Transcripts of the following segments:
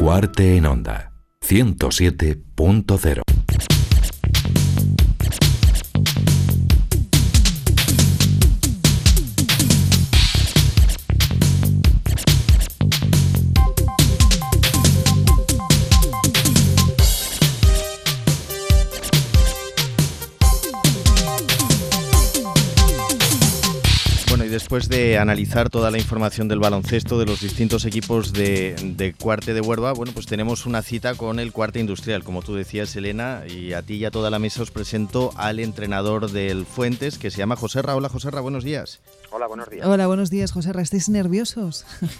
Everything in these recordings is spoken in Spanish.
Cuarte en Onda 107.0. Después de analizar toda la información del baloncesto de los distintos equipos de Cuarte de Huerva, bueno, pues tenemos una cita con el Cuarte Industrial, como tú decías, Elena, y a ti y a toda la mesa os presento al entrenador del Fuentes, que se llama Joserra. Hola, Joserra, buenos días. Hola, buenos días. Hola, buenos días, Joserra. ¿Estáis nerviosos?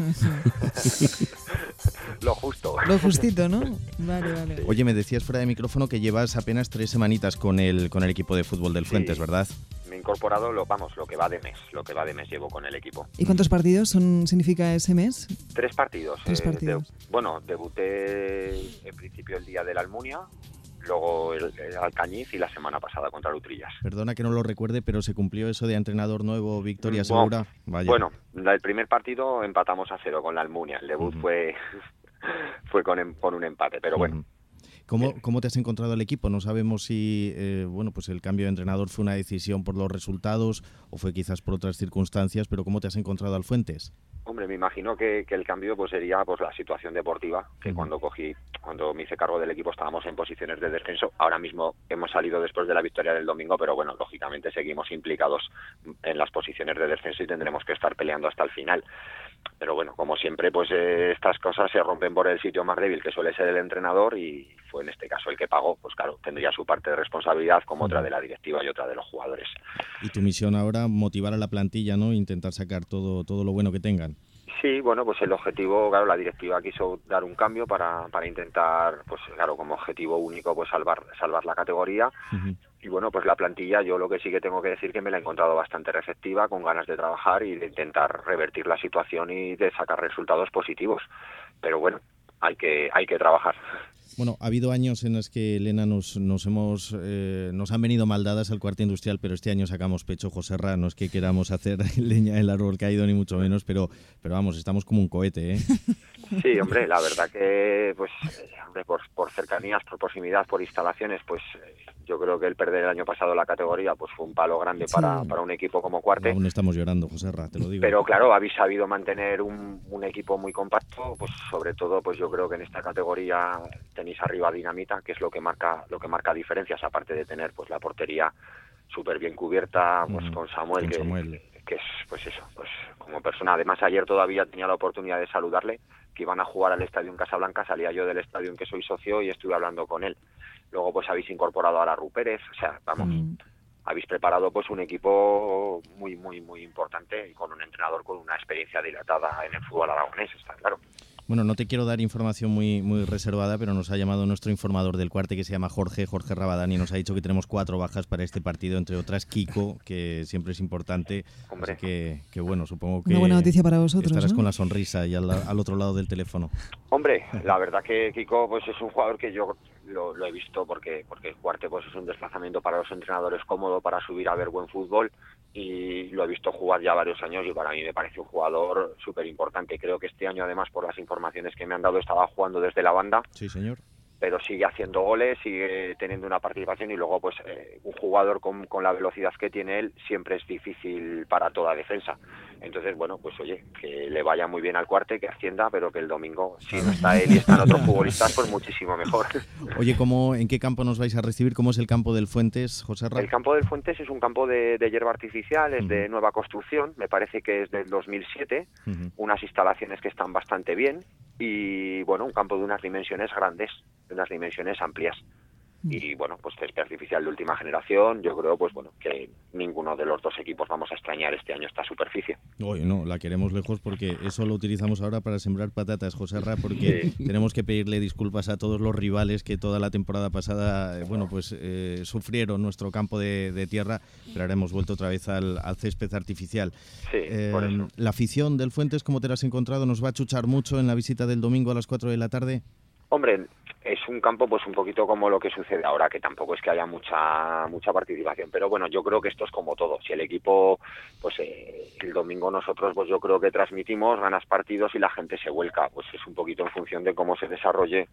Lo justo. Lo justito, ¿no? Vale. Oye, me decías fuera de micrófono que llevas apenas 3 semanitas con el equipo de fútbol del Fuentes, ¿verdad? Me he incorporado lo que va de mes. Lo que va de mes llevo con el equipo. ¿Y cuántos partidos significa ese mes? 3 partidos. 3 partidos. Debuté en principio el día de la Almunia, luego el Alcañiz y la semana pasada contra Lutrillas. Perdona que no lo recuerde, pero se cumplió eso de entrenador nuevo, victoria segura. Vaya. Bueno, el primer partido empatamos a 0 con la Almunia. El debut fue con un empate, pero bueno. ¿Cómo te has encontrado el equipo? No sabemos si pues el cambio de entrenador fue una decisión por los resultados o fue quizás por otras circunstancias, pero ¿cómo te has encontrado al Fuentes? Hombre, me imagino que el cambio pues sería pues la situación deportiva, que cuando me hice cargo del equipo estábamos en posiciones de descenso. Ahora mismo hemos salido después de la victoria del domingo, pero bueno, lógicamente seguimos implicados en las posiciones de descenso y tendremos que estar peleando hasta el final. Pero bueno, como siempre, pues estas cosas se rompen por el sitio más débil, que suele ser el entrenador, y fue en este caso el que pagó. Pues claro, tendría su parte de responsabilidad, como otra de la directiva y otra de los jugadores. Y tu misión ahora, motivar a la plantilla, ¿no? Intentar sacar todo lo bueno que tengan. Sí, bueno, pues el objetivo, claro, la directiva quiso dar un cambio para intentar, pues claro, como objetivo único, pues salvar la categoría. Y bueno, pues la plantilla, yo lo que sí que tengo que decir que me la he encontrado bastante receptiva, con ganas de trabajar y de intentar revertir la situación y de sacar resultados positivos. Pero bueno, hay que trabajar. Bueno, ha habido años en los que, Elena, nos han venido mal dadas al Cuarte Industrial, pero este año sacamos pecho, Joserra. No es que queramos hacer leña del árbol caído, ni mucho menos, pero vamos, estamos como un cohete, ¿eh? Sí, hombre, la verdad que, pues, por cercanías, por proximidad, por instalaciones, pues yo creo que el perder el año pasado la categoría pues fue un palo grande para un equipo como Cuarte. Aún estamos llorando, Joserra, te lo digo. Pero claro, habéis sabido mantener un equipo muy compacto, pues sobre todo, pues yo creo que en esta categoría tenéis arriba Dinamita, que es lo que marca diferencias, aparte de tener pues la portería súper bien cubierta, pues con Samuel, que es pues eso, pues como persona. Además, ayer todavía tenía la oportunidad de saludarle, que iban a jugar al estadio en Casablanca, salía yo del estadio en que soy socio y estuve hablando con él. Luego pues habéis incorporado a la Rupérez, o sea, vamos, habéis preparado pues un equipo muy, muy, muy importante y con un entrenador con una experiencia dilatada en el fútbol aragonés, está claro. Bueno, no te quiero dar información muy, muy reservada, pero nos ha llamado nuestro informador del Cuarte, que se llama Jorge Rabadán, y nos ha dicho que tenemos 4 bajas para este partido, entre otras Kiko, que siempre es importante. Hombre. Así que bueno, supongo que una buena noticia para vosotros, estarás, ¿no? con la sonrisa y al otro lado del teléfono. Hombre, la verdad que Kiko pues es un jugador que yo lo he visto porque el Cuarte pues es un desplazamiento para los entrenadores cómodo para subir a ver buen fútbol, y lo he visto jugar ya varios años y para mí me parece un jugador súper importante. Creo que este año, además, por las informaciones que me han dado, estaba jugando desde la banda. Sí, señor. Pero sigue haciendo goles, sigue teniendo una participación, y luego pues un jugador con la velocidad que tiene él siempre es difícil para toda defensa. Entonces, bueno, pues oye, que le vaya muy bien al Cuarte, que ascienda, pero que el domingo, si no está él y están otros futbolistas, pues muchísimo mejor. Oye, ¿en qué campo nos vais a recibir? ¿Cómo es el campo del Fuentes, Joserra? El campo del Fuentes es un campo de hierba artificial, es de nueva construcción, me parece que es del 2007, unas instalaciones que están bastante bien, y bueno, un campo de unas dimensiones grandes, de unas dimensiones amplias. Y bueno, pues césped artificial de última generación. Yo creo pues bueno que ninguno de los dos equipos vamos a extrañar este año esta superficie. Oye, no, la queremos lejos, porque eso lo utilizamos ahora para sembrar patatas, Joserra, porque tenemos que pedirle disculpas a todos los rivales que toda la temporada pasada sufrieron nuestro campo de tierra, pero ahora hemos vuelto otra vez al césped artificial. Sí, por eso. La afición del Fuentes, ¿cómo te la has encontrado? ¿Nos va a chuchar mucho en la visita del domingo a las 4 de la tarde? Hombre, es un campo pues un poquito como lo que sucede ahora, que tampoco es que haya mucha participación, pero bueno, yo creo que esto es como todo. Si el equipo, pues el domingo nosotros, pues yo creo que transmitimos, ganas partidos y la gente se vuelca, pues es un poquito en función de cómo se desarrolle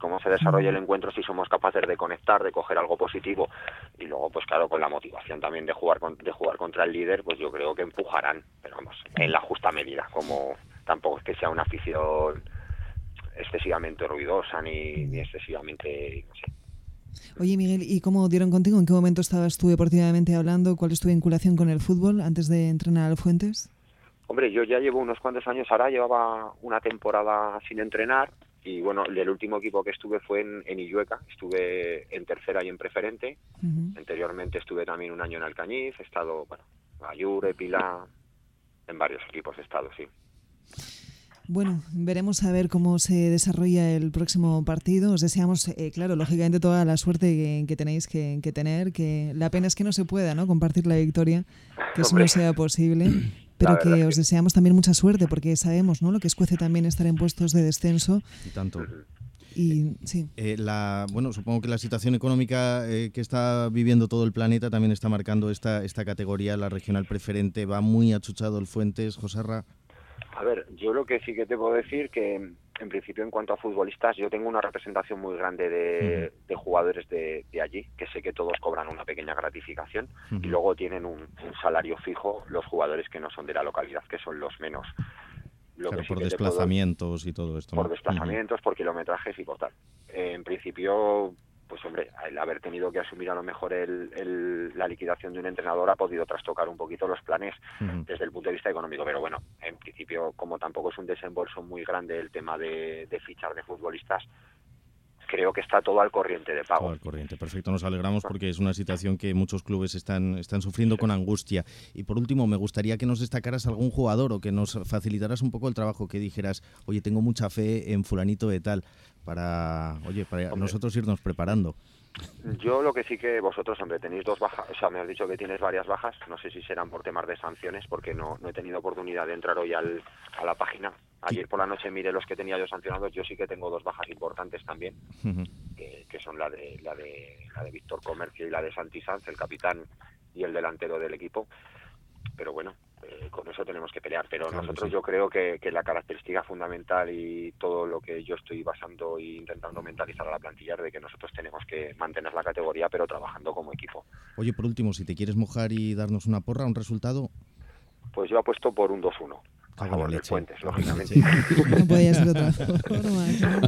el encuentro, si somos capaces de conectar, de coger algo positivo, y luego pues claro, con la motivación también de jugar contra el líder, pues yo creo que empujarán, pero vamos, en la justa medida, como tampoco es que sea una afición excesivamente ruidosa ni excesivamente, no sé. Oye, Miguel, ¿y cómo dieron contigo? ¿En qué momento estabas tú deportivamente hablando? ¿Cuál es tu vinculación con el fútbol antes de entrenar al Fuentes? Hombre, yo ya llevo unos cuantos años, ahora llevaba una temporada sin entrenar y bueno, el último equipo que estuve fue en Illueca, estuve en tercera y en preferente. Anteriormente estuve también un año en Alcañiz, he estado, bueno, Ayure, Pila, en varios equipos he estado, sí. Bueno, veremos a ver cómo se desarrolla el próximo partido. Os deseamos, claro, lógicamente toda la suerte que tenéis que tener, que la pena es que no se pueda, ¿no?, compartir la victoria, que eso no sea posible, pero que os deseamos también mucha suerte, porque sabemos, ¿no?, lo que escuece también estar en puestos de descenso. Y tanto. Y sí. Bueno, supongo que la situación económica que está viviendo todo el planeta también está marcando esta categoría, la regional preferente. Va muy achuchado el Fuentes, Joserra. A ver, yo lo que sí que te puedo decir que en principio en cuanto a futbolistas yo tengo una representación muy grande de jugadores de allí, que sé que todos cobran una pequeña gratificación y luego tienen un salario fijo los jugadores que no son de la localidad, que son los menos. Claro, por desplazamientos y todo esto, ¿no? Por desplazamientos, por kilometrajes y por tal. En principio, pues hombre, el haber tenido que asumir a lo mejor la liquidación de un entrenador ha podido trastocar un poquito los planes desde el punto de vista económico, pero bueno, en principio, como tampoco es un desembolso muy grande el tema de fichar de futbolistas, creo que está todo al corriente de pago. Todo al corriente, perfecto, nos alegramos porque es una situación que muchos clubes están sufriendo con angustia. Y por último, me gustaría que nos destacaras algún jugador o que nos facilitaras un poco el trabajo, que dijeras, oye, tengo mucha fe en fulanito de tal, para nosotros irnos preparando. Yo lo que sí que vosotros, hombre, tenéis 2 bajas, o sea, me has dicho que tienes varias bajas, no sé si serán por temas de sanciones, porque no he tenido oportunidad de entrar hoy a la página. Ayer por la noche miré los que tenía yo sancionados, yo sí que tengo 2 bajas importantes también, que son la de Víctor Comercio y la de Santi Sanz, el capitán y el delantero del equipo, pero bueno, con eso tenemos que pelear, pero claro, nosotros sí. Yo creo que la característica fundamental y todo lo que yo estoy basando e intentando mentalizar a la plantilla es de que nosotros tenemos que mantener la categoría pero trabajando como equipo. Oye, por último, si te quieres mojar y darnos una porra, un resultado. Pues yo apuesto por un 2-1. A favor del Fuentes, lógicamente. Sí. No podía ser otra forma.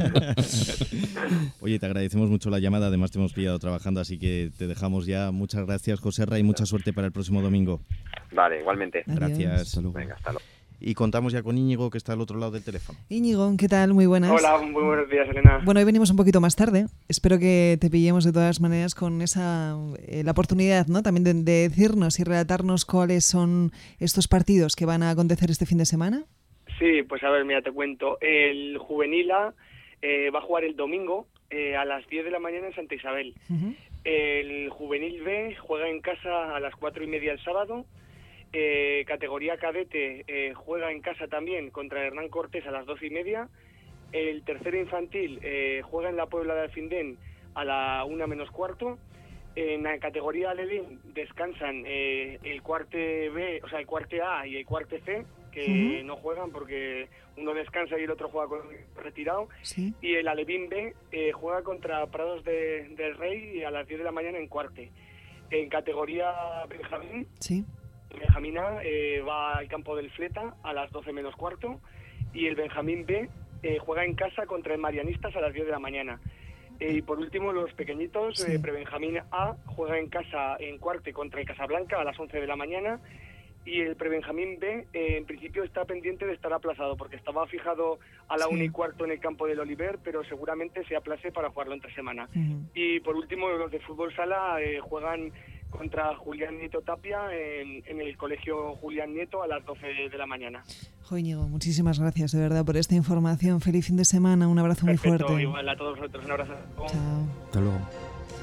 Oye, te agradecemos mucho la llamada, además te hemos pillado trabajando, así que te dejamos ya. Muchas gracias, Joserra, y mucha suerte para el próximo domingo. Vale, igualmente. Adiós. Gracias. Hasta luego. Venga, hasta luego. Y contamos ya con Íñigo, que está al otro lado del teléfono. Íñigo, ¿qué tal? Muy buenas. Hola, muy buenos días, Elena. Bueno, hoy venimos un poquito más tarde. Espero que te pillemos de todas maneras con esa la oportunidad, ¿no?, también de decirnos y relatarnos cuáles son estos partidos que van a acontecer este fin de semana. Sí, pues a ver, mira, te cuento. El Juvenil A va a jugar el domingo a las 10 de la mañana en Santa Isabel. El Juvenil B juega en casa a las 4:30 el sábado. Categoría cadete juega en casa también contra Hernán Cortés a las 12:30. El tercero infantil juega en la Puebla de Alfindén a la 1:45. En la categoría Alevín descansan el cuarte B, o sea, el cuarte A y el cuarte C, que no juegan porque uno descansa y el otro juega retirado. ¿Sí? Y el Alevín B juega contra Prados del Rey a las 10 de la mañana en cuarte. En categoría Benjamín, ¿sí?, Benjamín A va al campo del Fleta a las 12:45 y el Benjamín B juega en casa contra el Marianistas a las 10 de la mañana. Y por último, los pequeñitos, sí. Prebenjamín A juega en casa en cuarte contra el Casablanca a las 11 de la mañana y el Prebenjamín B en principio está pendiente de estar aplazado porque estaba fijado a la 1:15 en el campo del Oliver, pero seguramente se aplace para jugarlo entre semana. Y por último, los de fútbol sala juegan contra Julián Nieto Tapia en el colegio Julián Nieto a las 12 de la mañana. Íñigo, muchísimas gracias de verdad por esta información. Feliz fin de semana, un abrazo. Perfecto, muy fuerte. Igual a todos vosotros, un abrazo. Chao. Hasta luego.